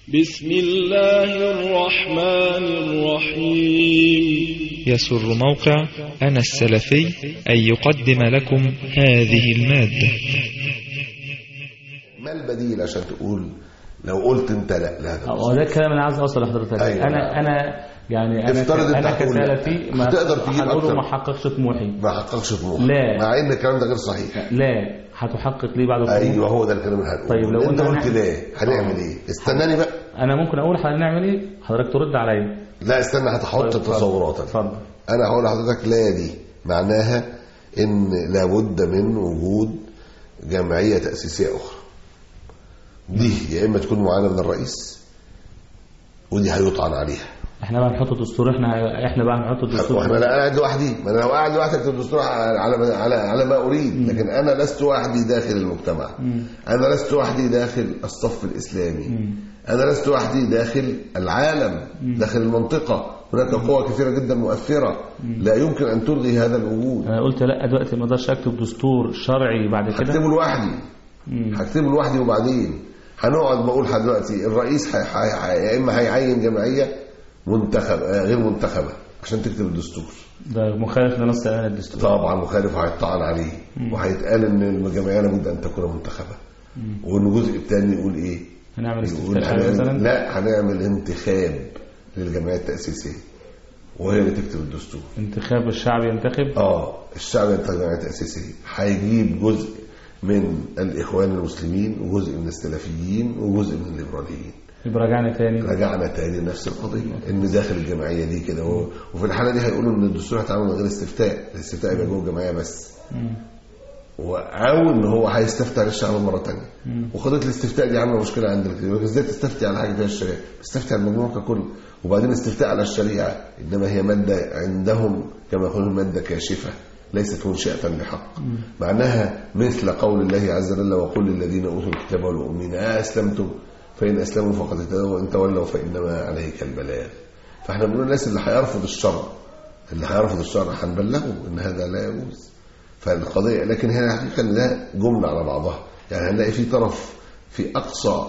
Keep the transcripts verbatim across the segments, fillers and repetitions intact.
بسم الله الرحمن الرحيم. يسر موقع أنا السلفي أن يقدم لكم هذه المادة. ما البديل عشان تقول لو قلت انت لا لا ده هو ده الكلام اللي عايز اوصل لحضرتك. أيوة. انا انا يعني انا افترض انت انا هتقول كسلفي ما هتقدر تجيب هنقوله اكتر ما حققش طموحي، ما حققش طموحك، لا. مع ان الكلام ده غير صحيح. لا هتحقق ليه بعد الطموح؟ ايوه هو ده الكلام اللي هنقوله. طيب لو انت قلت هنعمل... ليه هنعمل ايه؟ استناني بقى. انا ممكن اقول هنعمل ايه حضرتك ترد عليا. لا استنى هتحط طيب تصوراتك. اتفضل. انا هقول لحضرتك لا دي معناها ان لابد من وجود جمعيه تاسيسيه اخرى. دي يا اما تكون معانا من الرئيس ودي هيطعن عليها. احنا بقى نحط دستور، احنا احنا بقى نحط الدستور. واحنا لا قاعد لوحدي، ما انا لو قاعد لوحدي اكتب الدستور على على على ما اريد. م. لكن انا لست وحدي داخل المجتمع. م. انا لست وحدي داخل الصف الاسلامي. م. انا لست وحدي داخل العالم. م. داخل المنطقه هناك قوى كثيره جدا مؤثره. م. لا يمكن ان تلغي هذا الوجود. انا قلت لا دلوقتي ما اقدرش اكتب دستور شرعي بعد كده. هكتبه لوحدي. هكتبه لوحدي وبعدين هنقعد بقول دلوقتي الرئيس يا اما هيعين جمعيه منتخب غير منتخبه عشان تكتب الدستور. ده مخالف لنص ايات الدستور. طبعا مخالف وهيطعن عليه. مم. وهيتقال ان الجمعيه لابد ان تكون منتخبه. مم. والجزء الثاني يقول ايه؟ هنعمل استفتاء مثلا؟ لا هنعمل انتخاب للجمعيه التاسيسيه وهي اللي تكتب الدستور. انتخاب الشعب ينتخب؟ اه الشعب ينتخب الجمعيه التاسيسيه. هيجيب جزء من الاخوان المسلمين وجزء من السلفيين وجزء من الليبراليين. يبقى رجعنا تاني رجعنا تاني نفس القضيه ان داخل الجمعيه دي كده. وفي الحاله دي هيقولوا ان الدستور هيتعمل من غير استفتاء، الاستفتاء يبقى جوه الجمعيه بس. او ان هو هيستفتي على الشعب مره ثانيه. وقضيه الاستفتاء دي عامله مشكله عند الكثير. ازاي تستفتي على حاجه فيها الشريعه؟ تستفتي على المجموع ككل. وبعدين استفتاء على الشريعه انما هي ماده عندهم كما يقولون ماده كاشفه ليست منشئه بحق. معناها مثل قول الله عز وجل وقل للذين اوتوا الكتاب والمؤمنين اسلمتم فإن أسلموا فقد اهتدوا وإن تولوا فإنما عليك البلاغ. فإحنا بنقول الناس اللي هيرفض الشرع اللي هيرفض الشرع هنبلغه إن هذا لا يجوز. فالقضية لكن هنا الحقيقة إن ده جملة على بعضها. يعني هنلاقي في طرف في أقصى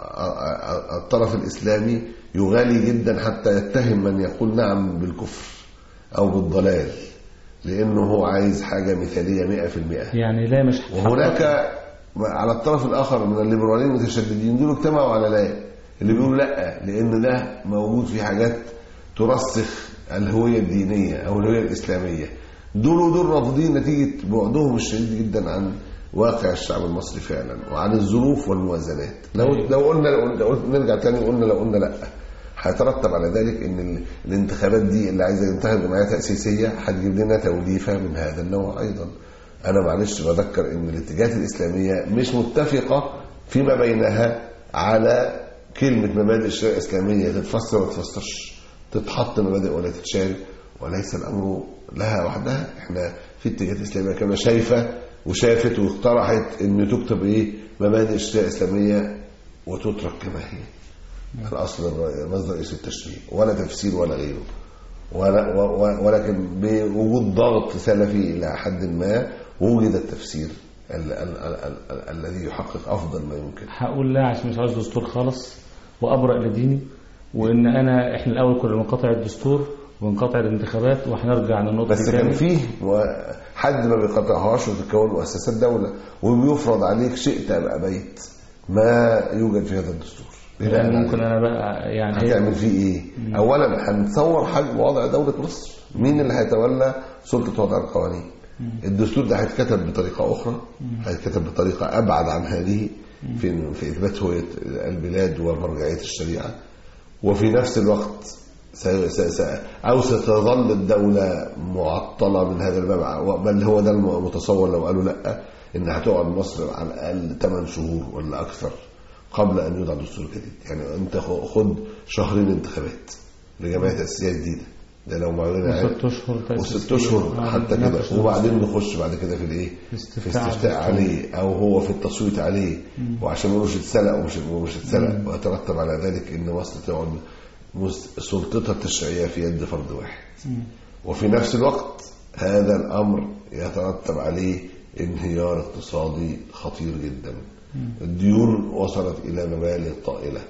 الطرف الإسلامي يغالي جدا حتى يتهم من يقول نعم بالكفر أو بالضلال لأنه هو عايز حاجة مثالية مئة في المئة. يعني لا مش وهناك على الطرف الآخر من الليبراليين المتشددين دول اجتمعوا على لا اللي بيقولوا لا لأن ده موجود في حاجات ترسخ الهوية الدينية أو الهوية الإسلامية. دول ودول رافضين نتيجة بعدهم الشديد جدا عن واقع الشعب المصري فعلا وعن الظروف والموازنات. لو لو قلنا لو نرجع تاني وقلنا لو قلنا لا هيترتب على ذلك ان الانتخابات دي اللي عايزه تنتخب جمعيه تاسيسيه هتجيب لنا توليفه من هذا النوع ايضا. أنا معلش بذكر إن الاتجاهات الإسلامية مش متفقة فيما بينها على كلمة مبادئ الشريعة الإسلامية تتفسر ولا تتفسرش، تتحط مبادئ ولا تتشال، وليس الأمر لها وحدها. إحنا في اتجاهات إسلامية كما شايفة وشافت واقترحت إن تكتب إيه مبادئ الشريعة الإسلامية وتترك كما هي. الأصل مصدر رئيس التشريع ولا تفسير ولا غيره. ولكن بوجود ضغط سلفي إلى حد ما وجد التفسير ال ال ال ال ال الذي يحقق أفضل ما يمكن. هقول لا عشان مش عاوز دستور خالص وأبرأ لديني وإن أنا إحنا الأول كنا بنقطع الدستور ونقطع الانتخابات وهنرجع للنقطة بس كان فيه حد ما بيقطعهاش وتتكون مؤسسات دولة وبيفرض عليك شئت أم أبيت ما يوجد في هذا الدستور. يعني ممكن أنا بقى يعني هتعمل فيه إيه؟ مم. أولا هنتصور حجم وضع دولة مصر. مين اللي هيتولى سلطة وضع القوانين؟ الدستور ده هيتكتب بطريقة أخرى، هيتكتب بطريقة أبعد عن هذه في في إثبات هوية البلاد ومرجعية الشريعة. وفي نفس الوقت س س أو ستظل الدولة معطلة من هذا الباب، بل هو ده المتصور لو قالوا لأ إن هتقعد مصر على الأقل ثمان شهور ولا أكثر قبل أن يوضع دستور جديد. يعني أنت خد شهرين انتخابات لجمعية تأسيسية جديدة ده لو معلومة وست اشهر وست اشهر حتى كده وبعدين نخش بعد كده في الايه في استفتاء عليه او هو في التصويت عليه وعشان مش يتسلق ومش مش يتسلق ويترتب على ذلك ان مصر تقعد سلطتها التشريعيه في يد فرد واحد. مم. وفي نفس الوقت هذا الامر يترتب عليه انهيار اقتصادي خطير جدا. مم. الديون وصلت الى مبالغ طائله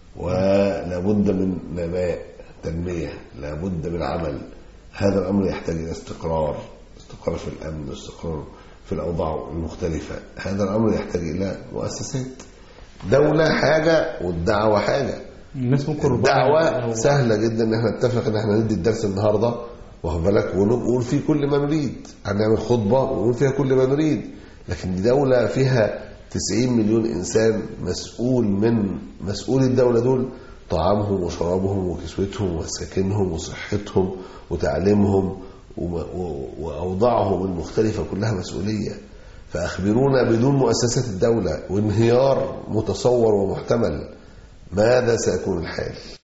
ولابد من نماء تنمية، لابد من عمل. هذا الأمر يحتاج إلى استقرار، استقرار في الأمن، استقرار في الأوضاع المختلفة. هذا الأمر يحتاج إلى مؤسسات. دولة حاجة والدعوة حاجة. الناس ممكن الدعوة سهلة جدا ان احنا نتفق ان احنا ندي الدرس النهاردة واخد بالك ونقول فيه كل ما نريد، هنعمل خطبة ونقول فيها كل ما نريد. لكن دي دولة فيها تسعين مليون إنسان، مسؤول من مسؤول الدولة دول طعامهم وشرابهم وكسوتهم وسكنهم وصحتهم وتعليمهم وأوضاعهم المختلفة كلها مسؤولية. فأخبرونا بدون مؤسسات الدولة وانهيار متصور ومحتمل ماذا سيكون الحال؟